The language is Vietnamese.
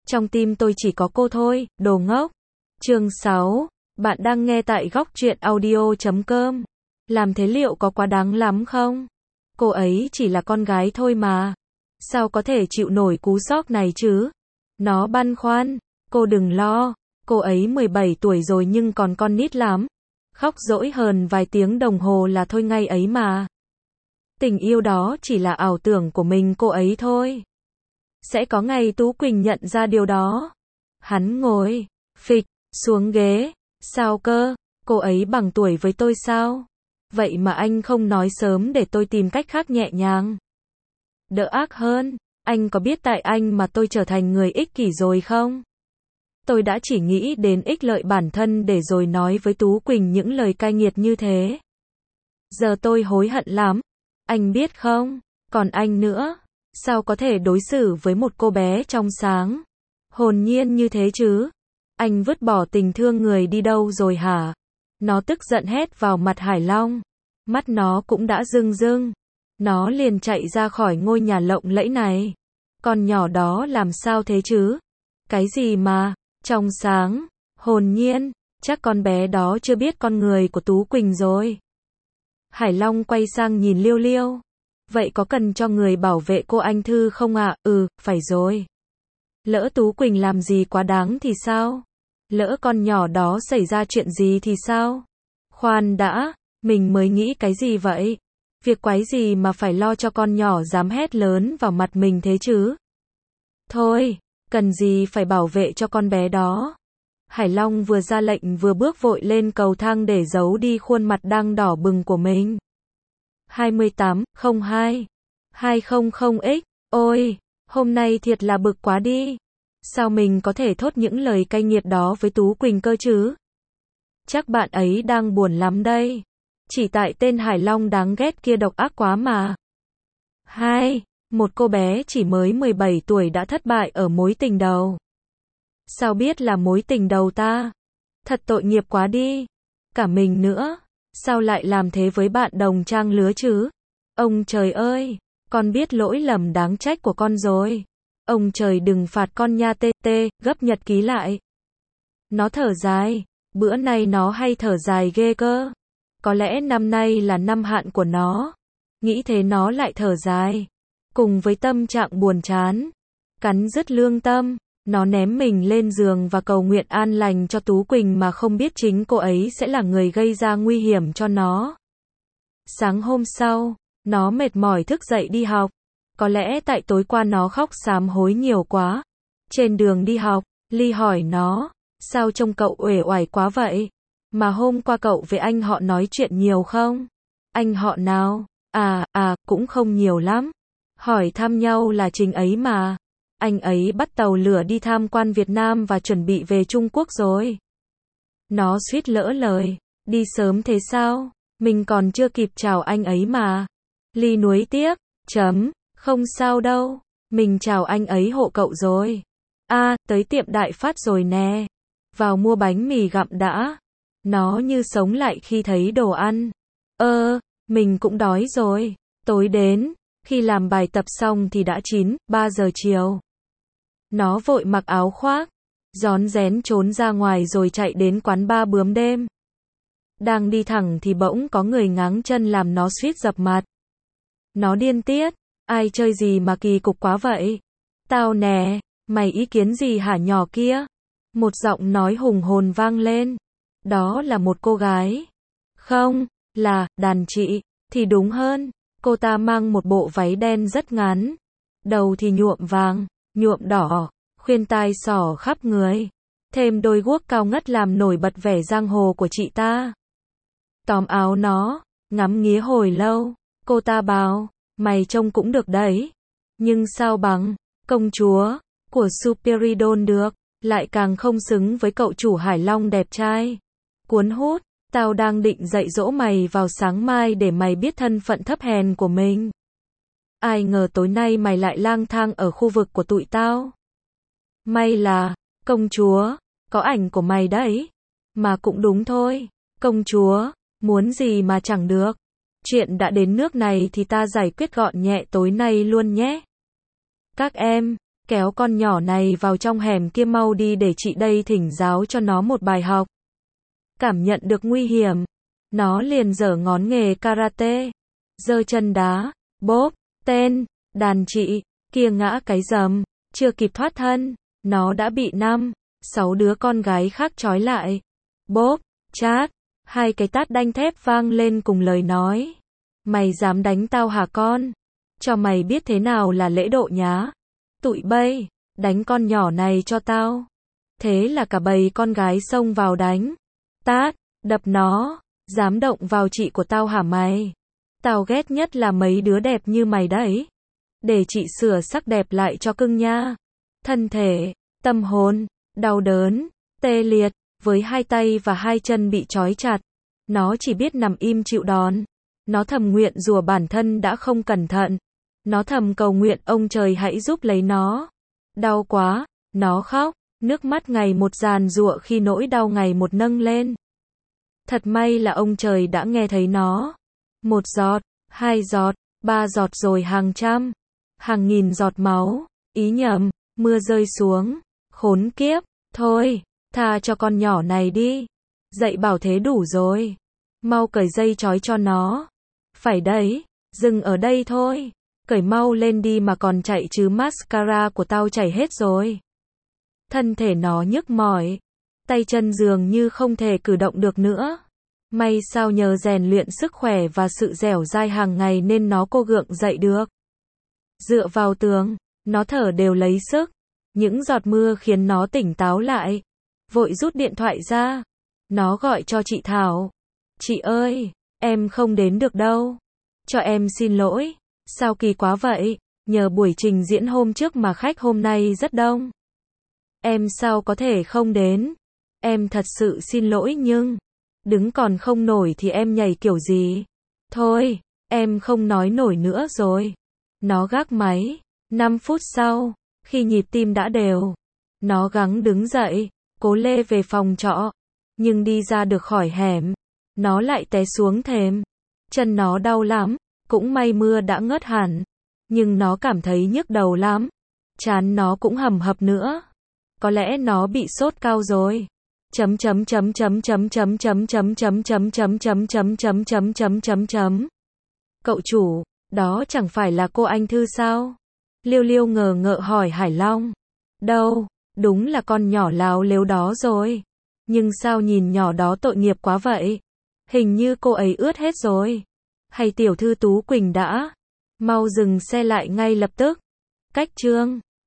Trong tim tôi chỉ có cô thôi, đồ ngốc. Chương 6. Bạn đang nghe tại góc truyện audio.com. Làm thế liệu có quá đáng lắm không? Cô ấy chỉ là con gái thôi mà. Sao có thể chịu nổi cú sốc này chứ? Nó băn khoăn. Cô đừng lo. Cô ấy 17 tuổi rồi nhưng còn con nít lắm. Khóc dỗi hờn vài tiếng đồng hồ là thôi ngay ấy mà. Tình yêu đó chỉ là ảo tưởng của mình cô ấy thôi. Sẽ có ngày Tú Quỳnh nhận ra điều đó. Hắn ngồi, phịch, xuống ghế. Sao cơ? Cô ấy bằng tuổi với tôi sao? Vậy mà anh không nói sớm để tôi tìm cách khác nhẹ nhàng. Đỡ ác hơn. Anh có biết tại anh mà tôi trở thành người ích kỷ rồi không? Tôi đã chỉ nghĩ đến ích lợi bản thân để rồi nói với Tú Quỳnh những lời cay nghiệt như thế. Giờ tôi hối hận lắm. Anh biết không? Còn anh nữa. Sao có thể đối xử với một cô bé trong sáng, hồn nhiên như thế chứ? Anh vứt bỏ tình thương người đi đâu rồi hả? Nó tức giận hét vào mặt Hải Long. Mắt nó cũng đã rưng rưng. Nó liền chạy ra khỏi ngôi nhà lộng lẫy này. Con nhỏ đó làm sao thế chứ? Cái gì mà, trong sáng, hồn nhiên, chắc con bé đó chưa biết con người của Tú Quỳnh rồi. Hải Long quay sang nhìn Liêu Liêu. Vậy có cần cho người bảo vệ cô anh Thư không ạ? Ừ, phải rồi. Lỡ Tú Quỳnh làm gì quá đáng thì sao? Lỡ con nhỏ đó xảy ra chuyện gì thì sao? Khoan đã, mình mới nghĩ cái gì vậy? Việc quái gì mà phải lo cho con nhỏ dám hét lớn vào mặt mình thế chứ? Thôi, cần gì phải bảo vệ cho con bé đó? Hải Long vừa ra lệnh vừa bước vội lên cầu thang để giấu đi khuôn mặt đang đỏ bừng của mình. 2802 200X. Ôi, hôm nay thiệt là bực quá đi. Sao mình có thể thốt những lời cay nghiệt đó với Tú Quỳnh cơ chứ? Chắc bạn ấy đang buồn lắm đây. Chỉ tại tên Hải Long đáng ghét kia độc ác quá mà. Một cô bé chỉ mới 17 tuổi đã thất bại ở mối tình đầu. Sao biết là mối tình đầu ta? Thật tội nghiệp quá đi. Cả mình nữa. Sao lại làm thế với bạn đồng trang lứa chứ? Ông trời ơi, con biết lỗi lầm đáng trách của con rồi. Ông trời đừng phạt con nha tê tê, gấp nhật ký lại. Nó thở dài, bữa nay nó hay thở dài ghê cơ. Có lẽ năm nay là năm hạn của nó. Nghĩ thế nó lại thở dài. Cùng với tâm trạng buồn chán, cắn rứt lương tâm, nó ném mình lên giường và cầu nguyện an lành cho Tú Quỳnh mà không biết chính cô ấy sẽ là người gây ra nguy hiểm cho nó. Sáng hôm sau, nó mệt mỏi thức dậy đi học. Có lẽ tại tối qua nó khóc sám hối nhiều quá. Trên đường đi học, Ly hỏi nó, sao trông cậu uể oải quá vậy? Mà hôm qua cậu với anh họ nói chuyện nhiều không? Anh họ nào? Cũng không nhiều lắm. Hỏi thăm nhau là trình ấy mà. Anh ấy bắt tàu lửa đi tham quan Việt Nam và chuẩn bị về Trung Quốc rồi. Nó suýt lỡ lời. Đi sớm thế sao? Mình còn chưa kịp chào anh ấy mà. Ly nuối tiếc. Không sao đâu. Mình chào anh ấy hộ cậu rồi. Tới tiệm Đại Phát rồi nè. Vào mua bánh mì gặm đã. Nó như sống lại khi thấy đồ ăn. Mình cũng đói rồi. Tối đến. Khi làm bài tập xong thì đã 3 giờ chiều. Nó vội mặc áo khoác, rón rén trốn ra ngoài rồi chạy đến quán bar bướm đêm. Đang đi thẳng thì bỗng có người ngáng chân làm nó suýt dập mặt. Nó điên tiết, ai chơi gì mà kỳ cục quá vậy? Tao nè, mày ý kiến gì hả nhỏ kia? Một giọng nói hùng hồn vang lên. Đó là một cô gái. Không, là đàn chị, thì đúng hơn. Cô ta mang một bộ váy đen rất ngắn. Đầu thì nhuộm vàng, nhuộm đỏ, khuyên tai xỏ khắp người. Thêm đôi guốc cao ngất làm nổi bật vẻ giang hồ của chị ta. Tóm áo nó, ngắm nghía hồi lâu. Cô ta bảo, mày trông cũng được đấy. Nhưng sao bằng công chúa của Superidol được, lại càng không xứng với cậu chủ Hải Long đẹp trai. Cuốn hút. Tao đang định dạy dỗ mày vào sáng mai để mày biết thân phận thấp hèn của mình. Ai ngờ tối nay mày lại lang thang ở khu vực của tụi tao. May là, công chúa, có ảnh của mày đấy. Mà cũng đúng thôi, công chúa, muốn gì mà chẳng được. Chuyện đã đến nước này thì ta giải quyết gọn nhẹ tối nay luôn nhé. Các em, kéo con nhỏ này vào trong hẻm kia mau đi để chị đây thỉnh giáo cho nó một bài học. Cảm nhận được nguy hiểm, nó liền giở ngón nghề karate, giơ chân đá, bốp, tên, đàn chị, kia ngã cái rầm, chưa kịp thoát thân, nó đã bị 5-6 đứa con gái khác trói lại. Bốp, chát, 2 cái tát đanh thép vang lên cùng lời nói. Mày dám đánh tao hả con? Cho mày biết thế nào là lễ độ nhá. Tụi bay, đánh con nhỏ này cho tao. Thế là cả bầy con gái xông vào đánh. Tát, đập nó, dám động vào chị của tao hả mày? Tao ghét nhất là mấy đứa đẹp như mày đấy. Để chị sửa sắc đẹp lại cho cưng nha. Thân thể, tâm hồn, đau đớn, tê liệt, với 2 tay và 2 chân bị trói chặt. Nó chỉ biết nằm im chịu đòn. Nó thầm nguyện rủa bản thân đã không cẩn thận. Nó thầm cầu nguyện ông trời hãy giúp lấy nó. Đau quá, nó khóc, nước mắt ngày một giàn giụa khi nỗi đau ngày một nâng lên. Thật may là ông trời đã nghe thấy nó. 1 giọt, 2 giọt, 3 giọt rồi hàng trăm, hàng nghìn giọt máu. Ý nhầm, mưa rơi xuống. Khốn kiếp, thôi, tha cho con nhỏ này đi. Dạy bảo thế đủ rồi. Mau cởi dây trói cho nó. Phải đấy, dừng ở đây thôi. Cởi mau lên đi mà còn chạy chứ mascara của tao chảy hết rồi. Thân thể nó nhức mỏi. Tay chân dường như không thể cử động được nữa. May sao nhờ rèn luyện sức khỏe và sự dẻo dai hàng ngày nên nó cô gượng dậy được. Dựa vào tường, nó thở đều lấy sức. Những giọt mưa khiến nó tỉnh táo lại. Vội rút điện thoại ra. Nó gọi cho chị Thảo. Chị ơi, em không đến được đâu. Cho em xin lỗi. Sao kỳ quá vậy? Nhờ buổi trình diễn hôm trước mà khách hôm nay rất đông. Em sao có thể không đến? Em thật sự xin lỗi nhưng đứng còn không nổi thì em nhảy kiểu gì? Thôi, em không nói nổi nữa rồi. Nó gác máy. 5 phút sau, khi nhịp tim đã đều, nó gắng đứng dậy, cố lê về phòng trọ. Nhưng đi ra được khỏi hẻm, nó lại té xuống thềm. Chân nó đau lắm, cũng may mưa đã ngớt hẳn. Nhưng nó cảm thấy nhức đầu lắm. Trán nó cũng hầm hập nữa. Có lẽ nó bị sốt cao rồi. Cậu chủ, đó chẳng phải là cô Anh Thư sao? Liêu Liêu ngờ ngợ hỏi Hải Long. Đâu, đúng là con nhỏ láo lếu đó rồi. Nhưng sao nhìn nhỏ đó tội nghiệp quá vậy? Hình như cô ấy ướt hết rồi. Hay tiểu thư Tú Quỳnh đã? Mau dừng xe lại ngay lập tức. Cách chương